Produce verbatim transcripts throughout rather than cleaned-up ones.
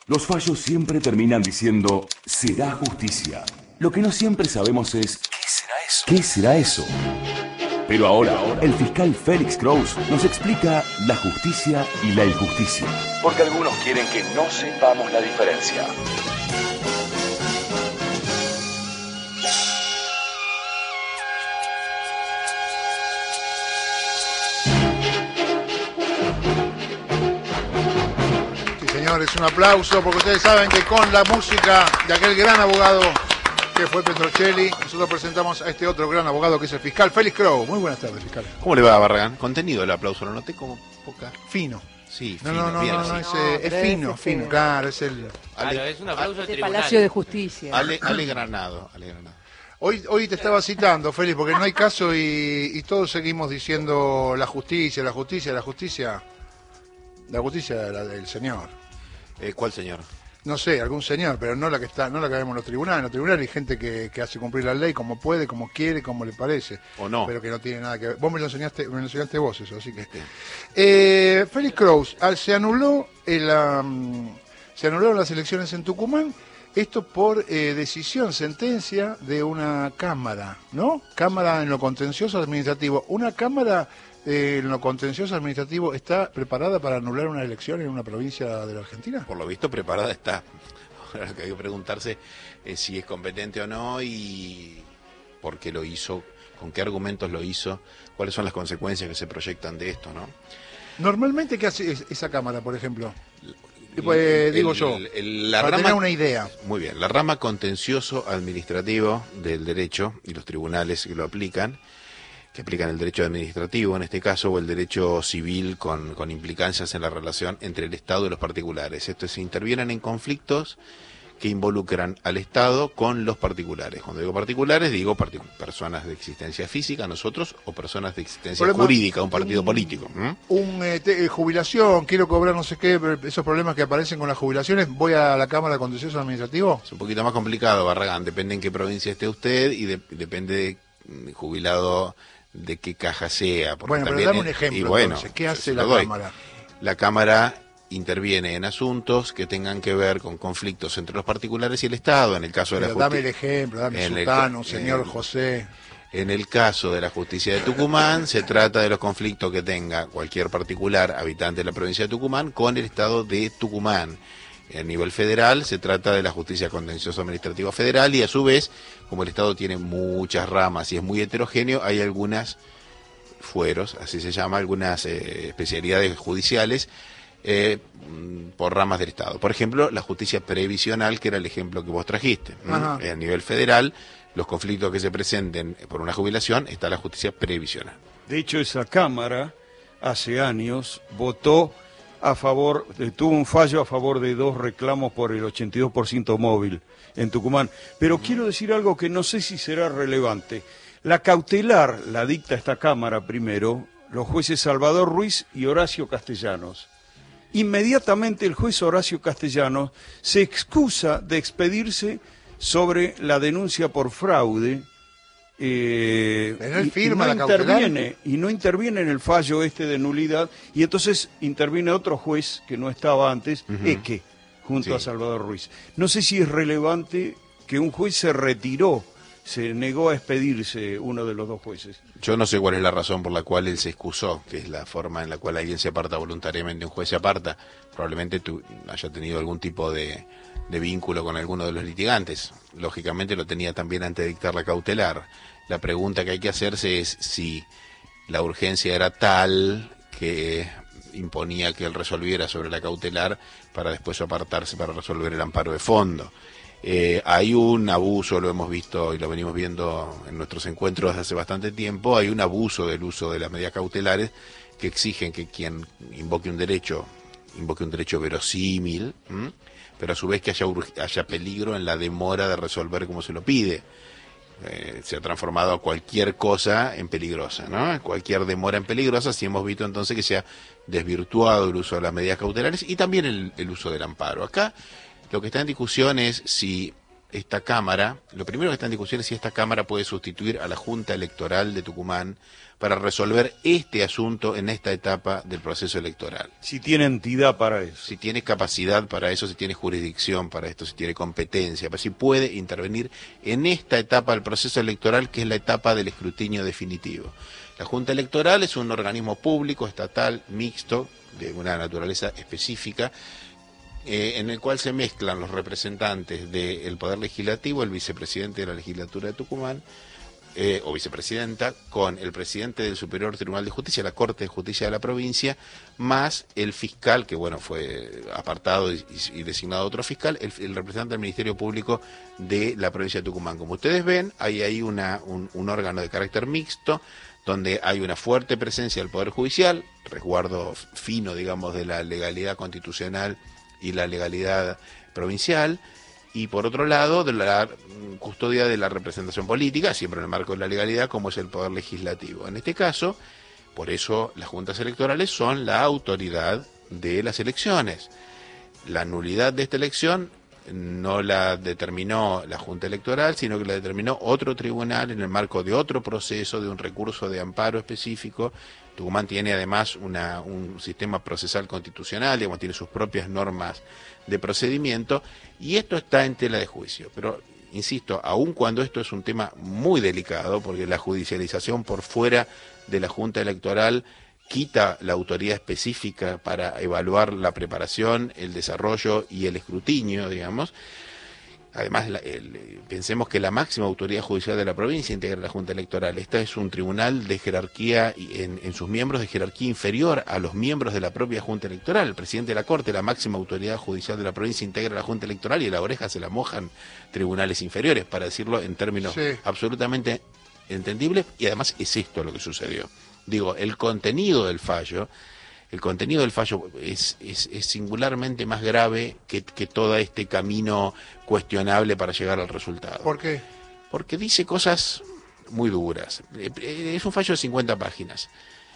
Los fallos siempre terminan diciendo, será justicia. Lo que no siempre sabemos es, ¿qué será eso? ¿Qué será eso? Pero ahora, el fiscal Félix Kraus nos explica la justicia y la injusticia. Porque algunos quieren que no sepamos la diferencia. Señores, un aplauso porque ustedes saben que con la música de aquel gran abogado que fue Petrocelli, nosotros presentamos a este otro gran abogado que es el fiscal Félix Kraus. Muy buenas tardes, fiscal. ¿Cómo le va, Barragán? Contenido el aplauso, lo noté como poca. Fino. Sí, no, fino, no, no, bien, no, así. no, es, No, eh, es pero fino, es fino, este- claro, es el... Ale, Claro, es un aplauso de De tribunal. Palacio de Justicia. Ale, Ale Granado, Ale Granado. Hoy, hoy te estaba citando, Félix, porque no hay caso y, y todos seguimos diciendo la justicia, la justicia, la justicia, la justicia la del señor. Eh, ¿Cuál señor? No sé, algún señor, pero no la que está, no la que vemos en los tribunales. En los tribunales hay gente que, que hace cumplir la ley como puede, como quiere, como le parece. O no. Pero que no tiene nada que ver. Vos me lo enseñaste, me lo enseñaste vos eso, así que. Sí. Eh, Félix Kraus, al- se anuló el, um, se anularon las elecciones en Tucumán. Esto por eh, decisión, sentencia de una cámara, ¿no? Cámara en lo contencioso administrativo. Una cámara eh, en lo contencioso administrativo está preparada para anular una elección en una provincia de la Argentina. Por lo visto preparada está. Ahora lo que hay que preguntarse es si es competente o no y por qué lo hizo, con qué argumentos lo hizo, cuáles son las consecuencias que se proyectan de esto, ¿no? Normalmente, ¿qué hace es- esa cámara, por ejemplo? Pues, digo yo, el- la para rama- tener una idea. Muy bien, la rama contencioso administrativo del derecho y los tribunales que lo aplican, que aplican el derecho administrativo en este caso, o el derecho civil con, con implicancias en la relación entre el Estado y los particulares. Esto es, intervienen en conflictos que involucran al Estado con los particulares. Cuando digo particulares, digo partic- personas de existencia física, nosotros, o personas de existencia Problema- jurídica, un partido un- político. ¿m? Un eh, te- eh, jubilación, quiero cobrar no sé qué, pero esos problemas que aparecen con las jubilaciones, voy a la Cámara de Contencioso Administrativo. Es un poquito más complicado, Barragán, depende en qué provincia esté usted y de- depende de, mm, jubilado de qué caja sea. porque Bueno, pero también dame un es- ejemplo, y bueno, entonces, ¿qué se- hace se la lo doy. Cámara? La Cámara interviene en asuntos que tengan que ver con conflictos entre los particulares y el Estado, en el caso de la Pero dame el justicia. ejemplo, dame en el Sultano, ca- señor en- José. En el caso de la justicia de Tucumán, se trata de los conflictos que tenga cualquier particular habitante de la provincia de Tucumán con el Estado de Tucumán. A nivel federal, se trata de la justicia contencioso administrativa federal y a su vez, como el Estado tiene muchas ramas y es muy heterogéneo, hay algunas fueros, así se llama, algunas eh, especialidades judiciales eh, mm, por ramas del Estado. Por ejemplo, la justicia previsional, que era el ejemplo que vos trajiste. ¿m? Ajá. A nivel federal, los conflictos que se presenten por una jubilación, está la justicia previsional. De hecho, esa Cámara hace años votó a favor, eh, tuvo un fallo a favor de dos reclamos por el ochenta y dos por ciento móvil en Tucumán. Pero quiero decir algo que no sé si será relevante. La cautelar la dicta esta Cámara primero, los jueces Salvador Ruiz y Horacio Castellanos. Inmediatamente el juez Horacio Castellanos se excusa de expedirse sobre la denuncia por fraude. Eh, Pero él y- y firma no la cautelar. interviene y no interviene en el fallo este de nulidad y entonces interviene otro juez que no estaba antes, Ujú. Eque, junto Sí. a Salvador Ruiz. No sé si es relevante que un juez se retiró, se negó a expedirse uno de los dos jueces. Yo no sé cuál es la razón por la cual él se excusó, que es la forma en la cual alguien se aparta voluntariamente, un juez se aparta. Probablemente tu, haya tenido algún tipo de, de vínculo con alguno de los litigantes. Lógicamente lo tenía también antes de dictar la cautelar. La pregunta que hay que hacerse es si la urgencia era tal que imponía que él resolviera sobre la cautelar para después apartarse para resolver el amparo de fondo. Eh, hay un abuso, lo hemos visto y lo venimos viendo en nuestros encuentros desde hace bastante tiempo, hay un abuso del uso de las medidas cautelares que exigen que quien invoque un derecho, invoque un derecho verosímil, ¿m? pero a su vez que haya, ur- haya peligro en la demora de resolver como se lo pide. Eh, se ha transformado cualquier cosa en peligrosa, ¿no? Cualquier demora en peligrosa, sí hemos visto entonces que se ha desvirtuado el uso de las medidas cautelares y también el, el uso del amparo. Acá lo que está en discusión es si esta Cámara, lo primero que está en discusión es si esta Cámara puede sustituir a la Junta Electoral de Tucumán para resolver este asunto en esta etapa del proceso electoral. Si tiene entidad para eso. Si tiene capacidad para eso, si tiene jurisdicción para esto, si tiene competencia, si puede intervenir en esta etapa del proceso electoral, que es la etapa del escrutinio definitivo. La Junta Electoral es un organismo público, estatal, mixto, de una naturaleza específica, eh, en el cual se mezclan los representantes del Poder Legislativo, el vicepresidente de la Legislatura de Tucumán, Eh, o vicepresidenta, con el presidente del Superior Tribunal de Justicia, la Corte de Justicia de la provincia, más el fiscal, que bueno, fue apartado y, y designado otro fiscal, el, el representante del Ministerio Público de la provincia de Tucumán. Como ustedes ven, hay ahí una, un, un órgano de carácter mixto, donde hay una fuerte presencia del Poder Judicial, resguardo fino, digamos, de la legalidad constitucional y la legalidad provincial, y por otro lado, de la custodia de la representación política, siempre en el marco de la legalidad, como es el Poder Legislativo. En este caso, por eso las juntas electorales son la autoridad de las elecciones. La nulidad de esta elección no la determinó la Junta Electoral, sino que la determinó otro tribunal en el marco de otro proceso, de un recurso de amparo específico. Tucumán tiene además una, un sistema procesal constitucional, digamos, tiene sus propias normas de procedimiento, y esto está en tela de juicio. Pero, insisto, aun cuando esto es un tema muy delicado, porque la judicialización por fuera de la Junta Electoral quita la autoridad específica para evaluar la preparación, el desarrollo y el escrutinio, digamos. Además, la, el, pensemos que la máxima autoridad judicial de la provincia integra la Junta Electoral. Esta es un tribunal de jerarquía, en, en sus miembros, de jerarquía inferior a los miembros de la propia Junta Electoral. El presidente de la Corte, la máxima autoridad judicial de la provincia, integra la Junta Electoral y a la oreja se la mojan tribunales inferiores, para decirlo en términos sí. absolutamente entendibles, y además es esto lo que sucedió. Digo, el contenido del fallo, el contenido del fallo es, es, es singularmente más grave que, que todo este camino cuestionable para llegar al resultado. ¿Por qué? Porque dice cosas muy duras. Es un fallo de cincuenta páginas.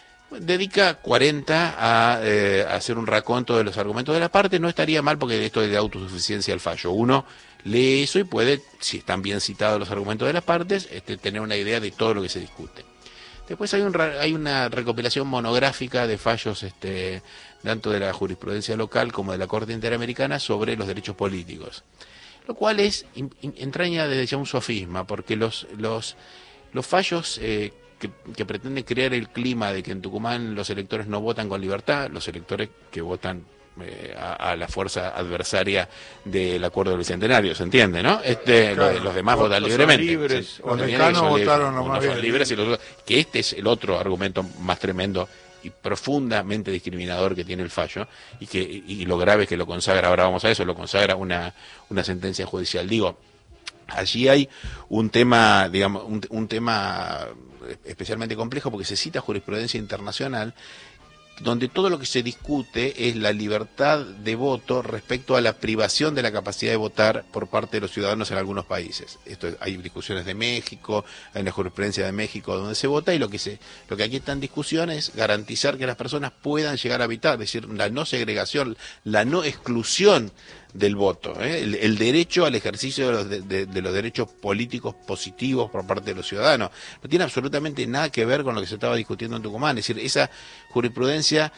Dedica cuarenta a, eh, a hacer un raconto de los argumentos de la parte. No estaría mal, porque esto es de autosuficiencia del fallo. Uno lee eso y puede, si están bien citados los argumentos de las partes, este, tener una idea de todo lo que se discute. Después hay, un, hay una recopilación monográfica de fallos este, tanto de la jurisprudencia local como de la Corte Interamericana sobre los derechos políticos, lo cual es entraña desde ya un sofisma, porque los, los, los fallos eh, que, que pretenden crear el clima de que en Tucumán los electores no votan con libertad, los electores que votan Eh, a, a la fuerza adversaria del acuerdo del Bicentenario, ¿se entiende, no? Este, claro. los, los demás los, votan los libremente. Libres, sí, los mexicanos votaron los más son bien. libres y los otros, que este es el otro argumento más tremendo y profundamente discriminador que tiene el fallo, y que y, y lo grave es que lo consagra, ahora vamos a eso, lo consagra una, una sentencia judicial. Digo, allí hay un tema, digamos, un, un tema especialmente complejo, porque se cita jurisprudencia internacional, donde todo lo que se discute es la libertad de voto respecto a la privación de la capacidad de votar por parte de los ciudadanos en algunos países. Esto es, hay discusiones de México, hay una jurisprudencia de México donde se vota, y lo que se, lo que aquí está en discusión es garantizar que las personas puedan llegar a habitar, es decir, la no segregación, la no exclusión del voto, ¿eh? el, el derecho al ejercicio de los, de, de, de los derechos políticos positivos por parte de los ciudadanos. No tiene absolutamente nada que ver con lo que se estaba discutiendo en Tucumán. Es decir, esa jurisprudencia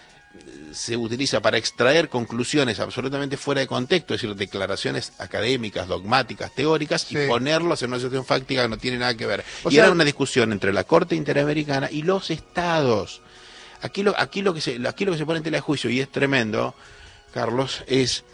se utiliza para extraer conclusiones absolutamente fuera de contexto, es decir, declaraciones académicas, dogmáticas, teóricas, sí. y ponerlos en una situación fáctica que no tiene nada que ver. O y sea, era una discusión entre la Corte Interamericana y los estados. Aquí lo, aquí lo que se, aquí lo que se pone en tela de juicio, y es tremendo, Carlos, es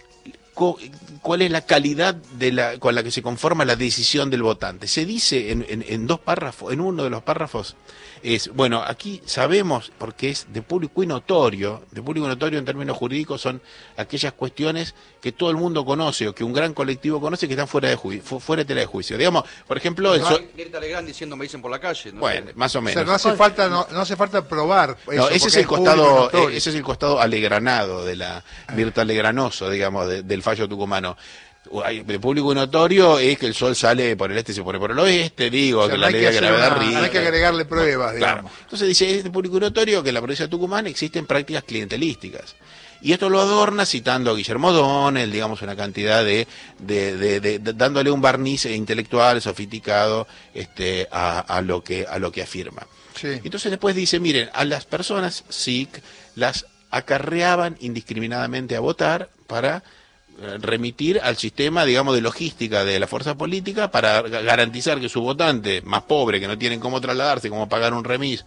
cuál es la calidad de la, con la que se conforma la decisión del votante. Se dice en, en, en dos párrafos, en uno de los párrafos, es, bueno, aquí sabemos, porque es de público y notorio, de público y notorio en términos jurídicos son aquellas cuestiones que todo el mundo conoce, o que un gran colectivo conoce, que están fuera de juicio, fuera de tela de juicio. Digamos, por ejemplo... El so... Mirta Legrand diciendo, me dicen por la calle. ¿No? Bueno, más o menos. O sea, no hace falta, no, no hace falta probar eso, no, ese es el costado, ese es el costado alegranado de la Mirta Legranoso, digamos, de, del fallo tucumano. De público notorio es que el sol sale por el este y se pone por el oeste, digo, o sea, que la ley de gravedad ríe. No hay que agregarle pruebas, claro. digamos. Entonces dice, es de público notorio que en la provincia de Tucumán existen prácticas clientelísticas. Y esto lo adorna citando a Guillermo O'Donnell, digamos, una cantidad de, de, de, de, de dándole un barniz intelectual, sofisticado, este, a, a lo que, a lo que afirma. Sí. Entonces después dice, miren, a las personas S I C las acarreaban indiscriminadamente a votar para remitir al sistema, digamos, de logística de la fuerza política para garantizar que su votante más pobre, que no tienen cómo trasladarse, cómo pagar un remis,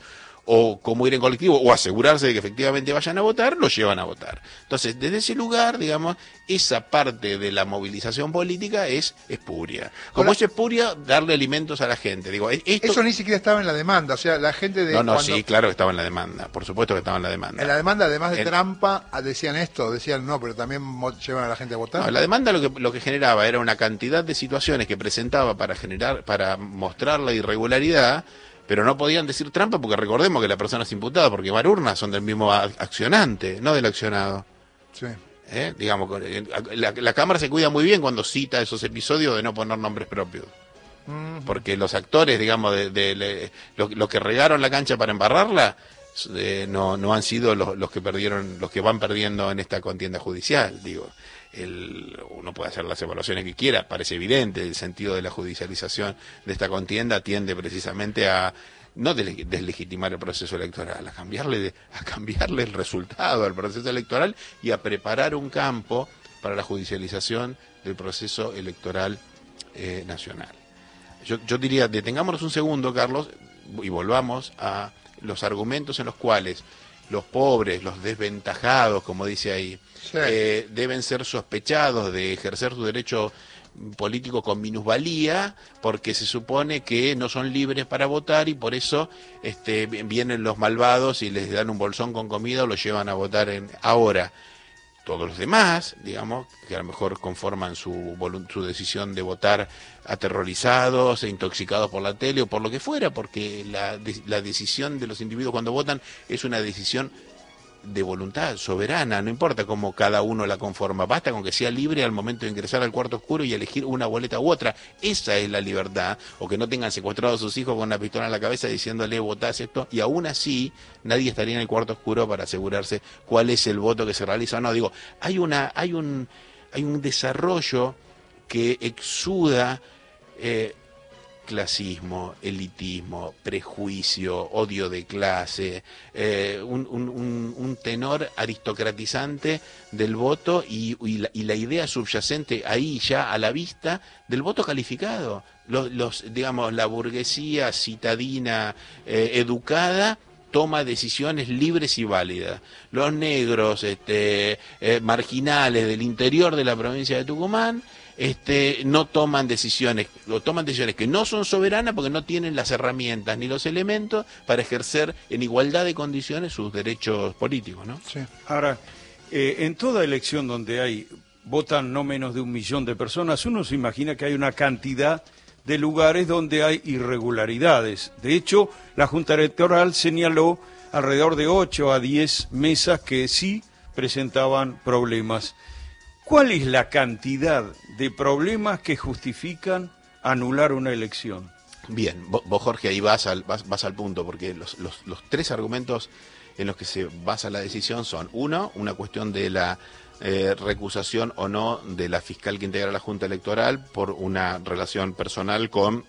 o cómo ir en colectivo, o asegurarse de que efectivamente vayan a votar, lo llevan a votar. Entonces, desde ese lugar, digamos, esa parte de la movilización política es espuria. Como es espuria, darle alimentos a la gente. Digo, esto... Eso ni siquiera estaba en la demanda, o sea, la gente de... No, no, cuando... sí, claro que estaba en la demanda, por supuesto que estaba en la demanda. En la demanda, además de en... trampa, decían esto, decían no, pero también llevan a la gente a votar. No, la demanda lo que, lo que generaba era una cantidad de situaciones que presentaba para generar, para mostrar la irregularidad, pero no podían decir trampa porque recordemos que la persona es imputada, porque varias urnas son del mismo accionante, no del accionado. Sí. ¿Eh? Digamos, la, la Cámara se cuida muy bien cuando cita esos episodios de no poner nombres propios. Uh-huh. Porque los actores, digamos, de, de, de los lo que regaron la cancha para embarrarla, eh, no, no han sido los, los que perdieron, los que van perdiendo en esta contienda judicial, digo. El, uno puede hacer las evaluaciones que quiera, parece evidente, el sentido de la judicialización de esta contienda tiende precisamente a no deslegitimar el proceso electoral, a cambiarle, de, a cambiarle el resultado al proceso electoral y a preparar un campo para la judicialización del proceso electoral eh, nacional. Yo, yo diría, detengámonos un segundo, Carlos, y volvamos a los argumentos en los cuales los pobres, los desventajados, como dice ahí, sí. eh, deben ser sospechados de ejercer su derecho político con minusvalía, porque se supone que no son libres para votar y por eso este, vienen los malvados y les dan un bolsón con comida o los llevan a votar en ahora. Todos los demás, digamos, que a lo mejor conforman su, su decisión de votar aterrorizados e intoxicados por la tele o por lo que fuera, porque la, la decisión de los individuos cuando votan es una decisión de voluntad soberana, no importa cómo cada uno la conforma, basta con que sea libre al momento de ingresar al cuarto oscuro y elegir una boleta u otra. Esa es la libertad, o que no tengan secuestrados a sus hijos con una pistola en la cabeza diciéndole votás esto, y aún así nadie estaría en el cuarto oscuro para asegurarse cuál es el voto que se realiza o no. Digo, hay una, hay un, hay un desarrollo que exuda eh, clasismo, elitismo, prejuicio, odio de clase, eh, un, un, un tenor aristocratizante del voto y, y, la, y la idea subyacente ahí ya a la vista del voto calificado. Los, los digamos, la burguesía citadina eh, educada toma decisiones libres y válidas. Los negros este, eh, marginales del interior de la provincia de Tucumán Este, no toman decisiones, o toman decisiones que no son soberanas porque no tienen las herramientas ni los elementos para ejercer en igualdad de condiciones sus derechos políticos, ¿no? Sí. Ahora, eh, en toda elección donde hay votan no menos de un millón de personas, uno se imagina que hay una cantidad de lugares donde hay irregularidades. De hecho, la Junta Electoral señaló alrededor de ocho a diez mesas que sí presentaban problemas. ¿Cuál es la cantidad de problemas que justifican anular una elección? Bien, vos, vos Jorge, ahí vas al, vas, vas al punto, porque los, los, los tres argumentos en los que se basa la decisión son, uno, una cuestión de la eh, recusación o no de la fiscal que integra la Junta Electoral por una relación personal con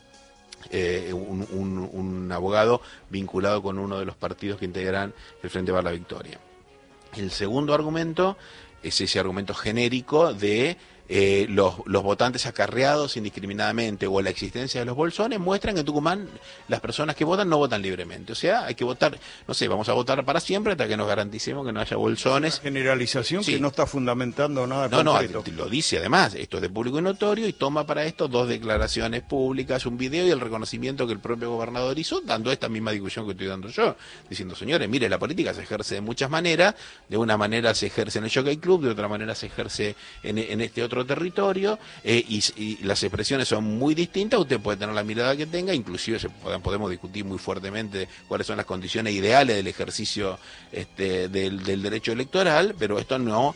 eh, un, un, un abogado vinculado con uno de los partidos que integran el Frente para la Victoria. El segundo argumento es ese argumento genérico de eh, los, los votantes acarreados indiscriminadamente o la existencia de los bolsones muestran que en Tucumán las personas que votan no votan libremente. O sea, hay que votar, no sé, vamos a votar para siempre hasta que nos garanticemos que no haya bolsones. Una generalización sí. Que no está fundamentando nada no, concreto. No, lo dice además, esto es de público y notorio y toma para esto dos declaraciones públicas, un video y el reconocimiento que el propio gobernador hizo, dando esta misma discusión que estoy dando yo, diciendo, señores, mire, la política se ejerce de muchas maneras, de una manera se ejerce en el Jockey Club, de otra manera se ejerce en, en este otro territorio, eh, y, y las expresiones son muy distintas, usted puede tener la mirada que tenga, inclusive se, podemos discutir muy fuertemente cuáles son las condiciones ideales del ejercicio este, del, del derecho electoral, pero esto no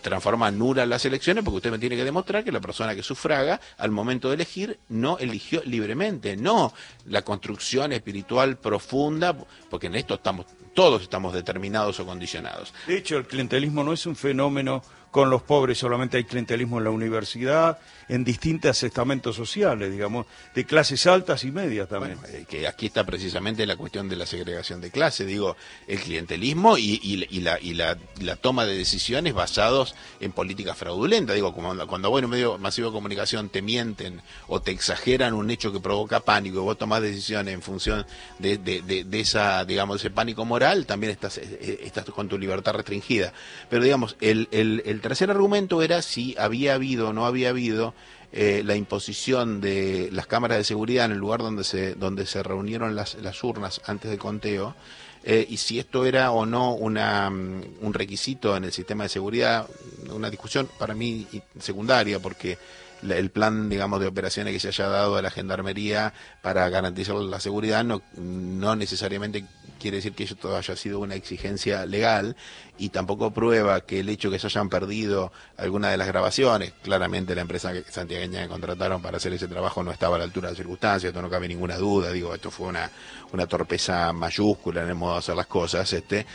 transforma nulas las elecciones porque usted me tiene que demostrar que la persona que sufraga al momento de elegir no eligió libremente, no la construcción espiritual profunda, porque en esto estamos todos estamos determinados o condicionados. De hecho, el clientelismo no es un fenómeno con los pobres, solamente hay clientelismo en la universidad, en distintos estamentos sociales, digamos, de clases altas y medias también. Bueno, eh, que aquí está precisamente la cuestión de la segregación de clase, digo, el clientelismo y, y, y, la, y la, la toma de decisiones basados en políticas fraudulentas, digo, cuando, cuando vos en un medio masivo de comunicación te mienten o te exageran un hecho que provoca pánico y vos tomás decisiones en función de, de, de, de esa, digamos, ese pánico moral, también estás, estás con tu libertad restringida. Pero digamos, el, el, el tercer argumento era si había habido o no había habido eh, la imposición de las cámaras de seguridad en el lugar donde se donde se reunieron las, las urnas antes del conteo, eh, y si esto era o no una, un requisito en el sistema de seguridad, una discusión para mí secundaria, porque el plan, digamos, de operaciones que se haya dado a la Gendarmería para garantizar la seguridad no, no necesariamente quiere decir que eso haya sido una exigencia legal, y tampoco prueba que el hecho que se hayan perdido alguna de las grabaciones, claramente la empresa santiagueña que contrataron para hacer ese trabajo no estaba a la altura de las circunstancias, esto no cabe ninguna duda, digo, esto fue una, una torpeza mayúscula en el modo de hacer las cosas, este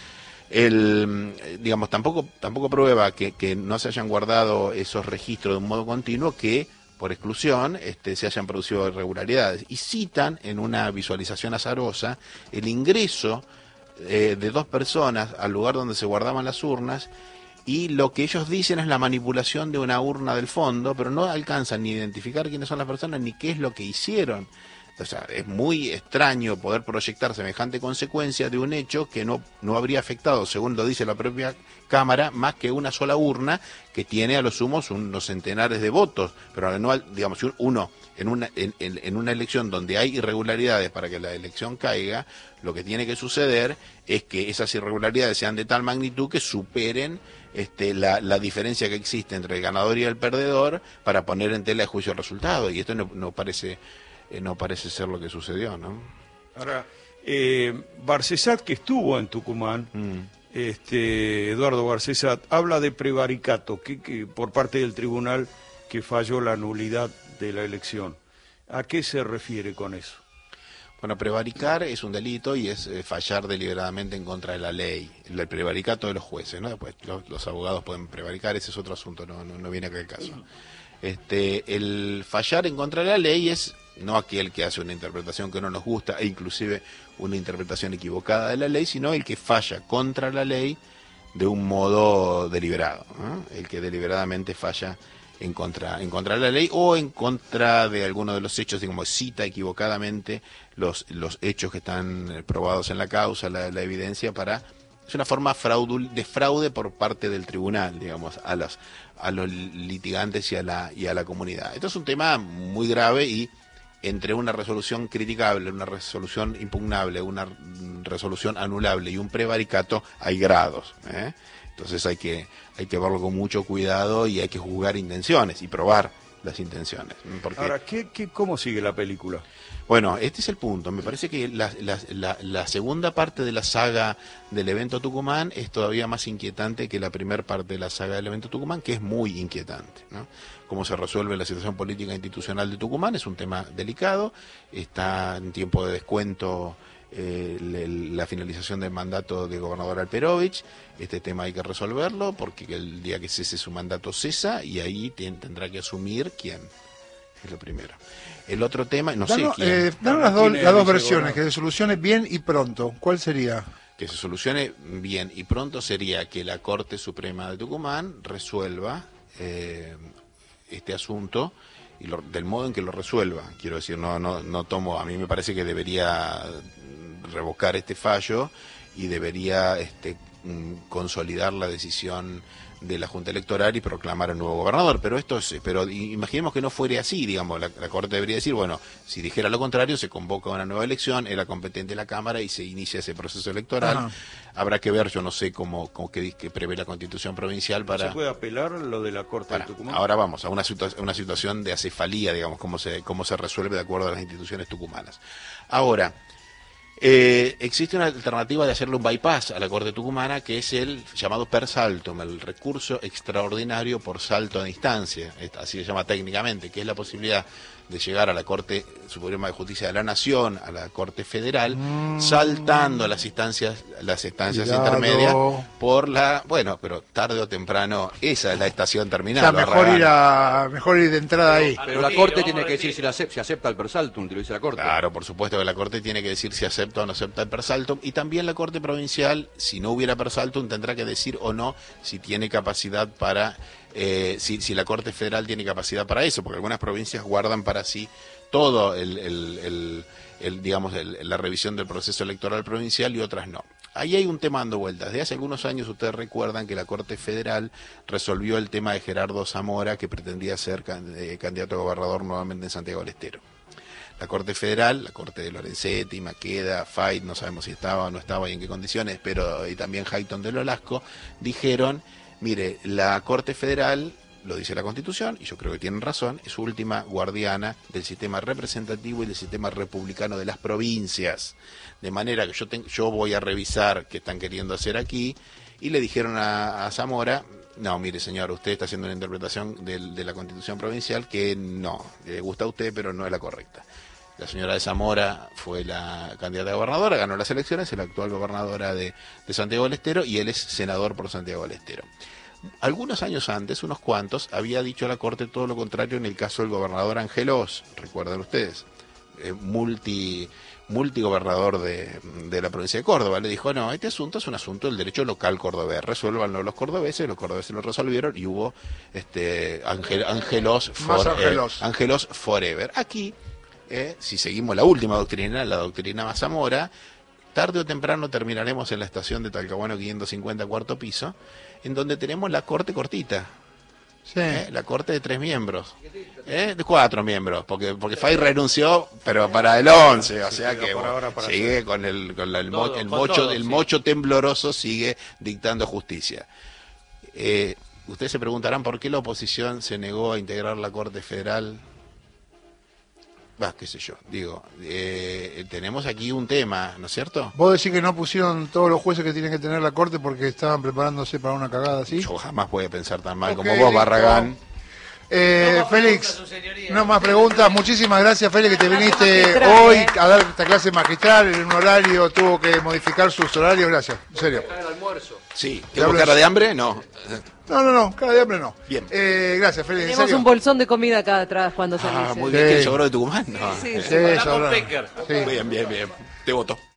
el digamos tampoco tampoco prueba que, que no se hayan guardado esos registros de un modo continuo, que por exclusión este, se hayan producido irregularidades, y citan en una visualización azarosa el ingreso eh, de dos personas al lugar donde se guardaban las urnas, y lo que ellos dicen es la manipulación de una urna del fondo, pero no alcanzan ni a identificar quiénes son las personas ni qué es lo que hicieron. O sea, es muy extraño poder proyectar semejante consecuencia de un hecho que no, no habría afectado, según lo dice la propia Cámara, más que una sola urna que tiene a lo sumos unos centenares de votos, pero no, digamos, uno en una, en, en, en una elección donde hay irregularidades para que la elección caiga, lo que tiene que suceder es que esas irregularidades sean de tal magnitud que superen este, la, la diferencia que existe entre el ganador y el perdedor para poner en tela de juicio el resultado, y esto no, no parece... Eh, no parece ser lo que sucedió, ¿no? Ahora, eh, Barcesat, que estuvo en Tucumán, mm. este, Eduardo Barcesat, habla de prevaricato que, que por parte del tribunal que falló la nulidad de la elección. ¿A qué se refiere con eso? Bueno, prevaricar es un delito y es eh, fallar deliberadamente en contra de la ley, el, el prevaricato de los jueces, ¿no? Después los, los abogados pueden prevaricar, ese es otro asunto, no, no, no viene acá el caso. Este, el fallar en contra de la ley es no aquel que hace una interpretación que no nos gusta, e inclusive una interpretación equivocada de la ley, sino el que falla contra la ley de un modo deliberado, ¿no? El que deliberadamente falla en contra, en contra de la ley o en contra de alguno de los hechos, digamos, cita equivocadamente los, los hechos que están probados en la causa, la, la evidencia, para... Es una forma fraudul, de fraude por parte del tribunal, digamos, a los, a los litigantes y a la, y a la comunidad. Esto es un tema muy grave, y entre una resolución criticable, una resolución impugnable, una resolución anulable y un prevaricato hay grados, ¿eh? Entonces hay que, hay que verlo con mucho cuidado y hay que juzgar intenciones y probar las intenciones. Porque... Ahora, ¿qué, qué, ¿cómo sigue la película? Bueno, este es el punto. Me parece que la, la, la, la segunda parte de la saga del evento Tucumán es todavía más inquietante que la primera parte de la saga del evento Tucumán, que es muy inquietante, ¿no? Cómo se resuelve la situación política e institucional de Tucumán es un tema delicado, está en tiempo de descuento eh, le, la finalización del mandato del gobernador Alperovich. Este tema hay que resolverlo porque el día que cese su mandato cesa, y ahí ten, tendrá que asumir quién. Es lo primero. El otro tema, no danos, sé quién. Eh, danos las, do, las dos versiones, que se solucione bien y pronto. ¿Cuál sería? Que se solucione bien y pronto sería que la Corte Suprema de Tucumán resuelva eh, este asunto y lo, del modo en que lo resuelva. Quiero decir, no, no, no tomo, a mí me parece que debería revocar este fallo y debería este, consolidar la decisión de la Junta Electoral y proclamar al nuevo gobernador, pero esto es, pero imaginemos que no fuera así, digamos, la, la Corte debería decir, bueno, si dijera lo contrario, se convoca una nueva elección, era competente la Cámara y se inicia ese proceso electoral. Ajá. Habrá que ver, yo no sé cómo, cómo que, que prevé la Constitución provincial para... ¿Se puede apelar lo de la Corte para, de Tucumán? Ahora vamos a una, situa una situación de acefalía, digamos, cómo se, cómo se resuelve de acuerdo a las instituciones tucumanas. Ahora, Eh, existe una alternativa de hacerle un bypass a la Corte Tucumana, que es el llamado per saltum, el recurso extraordinario por salto a distancia, así se llama técnicamente, que es la posibilidad de llegar a la Corte Suprema de Justicia de la Nación, a la Corte Federal, mm. saltando las instancias, las instancias Cuidado. intermedias por la, bueno, pero tarde o temprano esa es la estación terminal. O sea, mejor ir, a, mejor ir de entrada ahí. Pero la Corte tiene que decir si, la acepta, si acepta el per saltum, te lo dice la Corte. Claro, por supuesto que la Corte tiene que decir si acepta o no acepta el per saltum, y también la Corte Provincial, si no hubiera per saltum, tendrá que decir o no si tiene capacidad para, eh, si, si la Corte Federal tiene capacidad para eso, porque algunas provincias guardan para sí todo el, el, el, el digamos, el, la revisión del proceso electoral provincial y otras no. Ahí hay un tema dando vueltas. Desde hace algunos años ustedes recuerdan que la Corte Federal resolvió el tema de Gerardo Zamora, que pretendía ser candidato a gobernador nuevamente en Santiago del Estero. La Corte Federal, la Corte de Lorenzetti, Maqueda, Fait, no sabemos si estaba o no estaba y en qué condiciones, pero y también Hayton del Olasco, dijeron, mire, la Corte Federal, lo dice la Constitución, y yo creo que tienen razón, es última guardiana del sistema representativo y del sistema republicano de las provincias. De manera que yo, te, yo voy a revisar qué están queriendo hacer aquí, y le dijeron a, a Zamora, no, mire señor, usted está haciendo una interpretación de, de la Constitución provincial que no, le gusta a usted, pero no es la correcta. La señora de Zamora fue la candidata a gobernadora, ganó las elecciones, es la actual gobernadora de, de Santiago del Estero, y él es senador por Santiago del Estero. Algunos años antes, unos cuantos, había dicho a la Corte todo lo contrario en el caso del gobernador Angelos, recuerdan ustedes, eh, multi, multigobernador de, de la provincia de Córdoba. Le dijo, no, este asunto es un asunto del derecho local cordobés, resuélvanlo los cordobeses, los cordobeses lo resolvieron y hubo este Angel, Angelos, for, Angelos. Eh, Angelos forever. Aquí, eh, si seguimos la última doctrina, la doctrina Zamora, tarde o temprano terminaremos en la estación de Talcahuano quinientos cincuenta, cuarto piso, en donde tenemos la corte cortita. Sí. ¿Eh? La corte de tres miembros. ¿Eh? De cuatro miembros, porque porque Fay renunció, pero para el once, o sea que bueno, sigue hacer. con el con la, el, todo, mo, el mocho todo, el sí. mocho tembloroso sigue dictando justicia. Eh, ustedes se preguntarán por qué la oposición se negó a integrar la Corte Federal. Bah, qué sé yo, digo, eh, tenemos aquí un tema, ¿no es cierto? ¿Vos decís que no pusieron todos los jueces que tienen que tener la Corte porque estaban preparándose para una cagada así? Yo jamás puedo pensar tan mal okay, como vos, Barragán. Eh, no Félix, no más preguntas. Muchísimas gracias, Félix, que te viniste hoy a dar esta clase magistral en un horario, tuvo que modificar sus horarios. Gracias, en serio. Sí, ¿tengo cara de hambre? No. No, no, no, cara de hambre no. Bien. Eh, gracias, Félix. Tenemos un bolsón de comida acá atrás cuando salís. Ah, muy bien, sí. ¿que sobró de Tucumán? No. Sí, sí, sí, sí. sobró. Sí. Bien, bien, bien. Te voto.